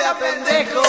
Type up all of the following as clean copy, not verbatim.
sea pendejo.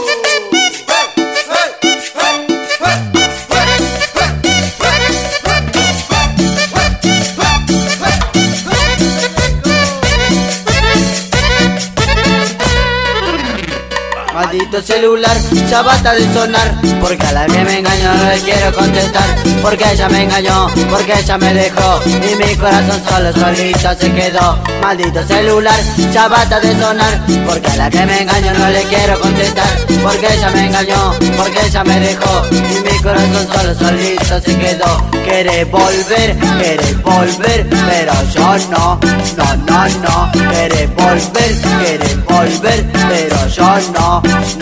Maldito celular, ya basta de sonar, porque a la que me engañó no le quiero contestar. Porque ella me engañó, porque ella me dejó, y mi corazón solito se quedó. Maldito celular, ya basta de sonar, porque a la que me engañó no le quiero contestar. Porque ella me engañó, porque ella me dejó, y mi corazón solito se quedó. Quiere volver, pero yo no. Quiere volver, pero yo no.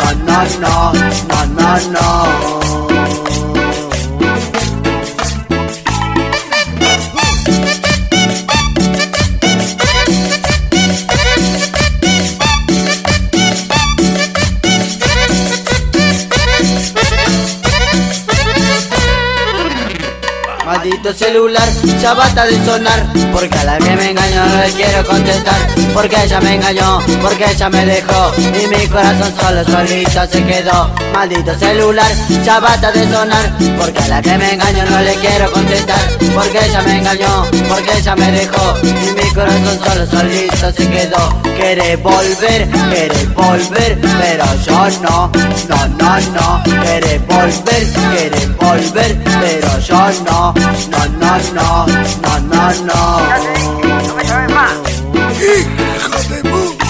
No. Maldito celular, ya basta de sonar, porque a la que me engañó no le quiero contestar. Porque ella me engañó, porque ella me dejó, y mi corazón solito se quedó. Maldito celular, ya basta de sonar, porque a la que me engañó no le quiero contestar. Porque ella me engañó, porque ella me dejó, y mi corazón solito se quedó. Quiere volver, pero yo no. Quiere volver, pero yo no. No. Ya te dije, no me llames más. ¡Hijo de puta!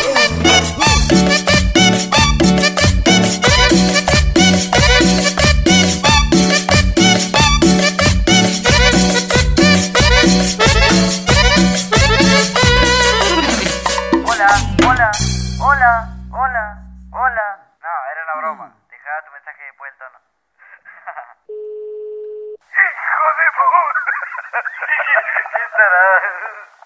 Hola. No, era una broma. Dejaba tu mensaje después del tono. ¡Hijo de puta! ¿Quién será?